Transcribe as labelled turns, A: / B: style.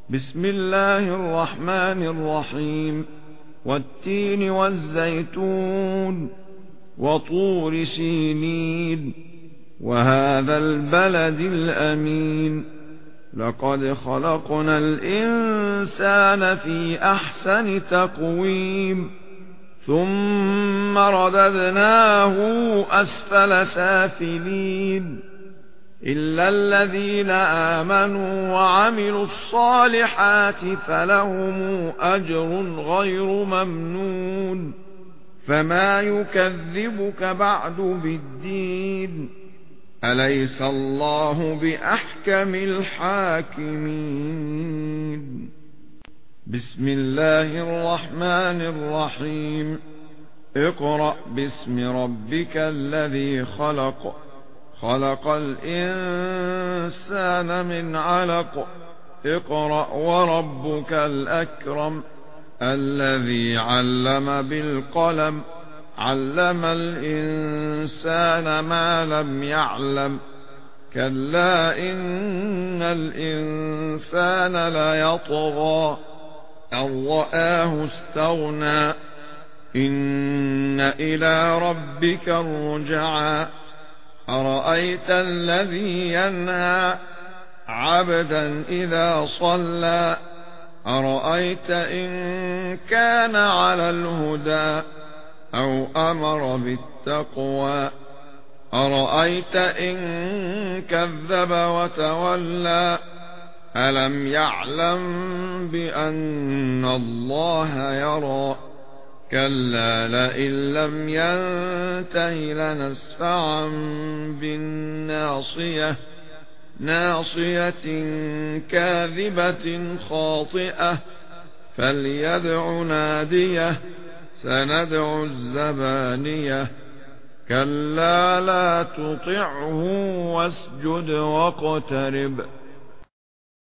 A: بسم الله الرحمن الرحيم. والتين والزيتون وطور سينين وهذا البلد الأمين. لقد خلقنا الإنسان في أحسن تقويم ثم رددناه أسفل سافلين إلا الذين آمنوا وعملوا الصالحات فلهم أجر غير ممنون. فما يكذبك بعد بالدين؟ أليس الله بأحكم الحاكمين؟ بسم الله الرحمن الرحيم. اقرأ باسم ربك الذي خلق. خلق الإنسان من علق. اقرأ وربك الأكرم الذي علم بالقلم علم الإنسان ما لم يعلم. كلا إن الإنسان ليطغى أن رآه استغنى إن إلى ربك الرجعى. أرأيت الذي ينهى عبدا إذا صلى أرأيت إن كان على الهدى أو أمر بالتقوى أرأيت إن كذب وتولى ألم يعلم بأن الله يرى. كلا لئن لم ينته لنسفعا بالناصية ناصية كاذبة خاطئة فليدع ناديه سندع الزبانية. كلا لا تطعه واسجد واقترب.